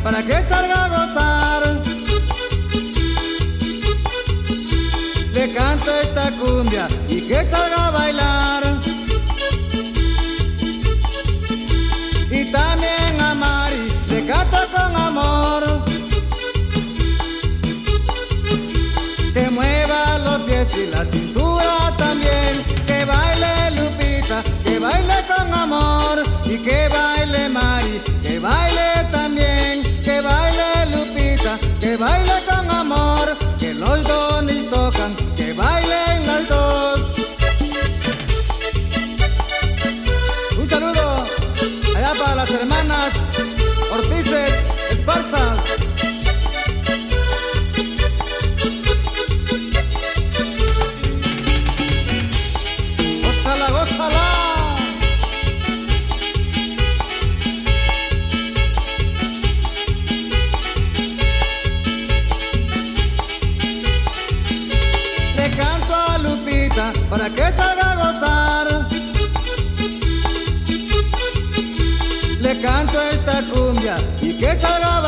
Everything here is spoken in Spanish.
para que salga a gozar. Le canto esta cumbia y que salga a bailar. Y también a Mari le canto con amor, que mueva los pies y la cintura también, que baile Lupita, que baile con amor, y que baile Mari, que baile también, que baile Lupita, que baile con amor, que los dos ni tocan, que bailen las dos. Un saludo allá para las hermanas Ortices Esparza. ¡Gózala, gózala! Le canto a Lupita para que salga a gozar. Le canto esta cumbia y que salga a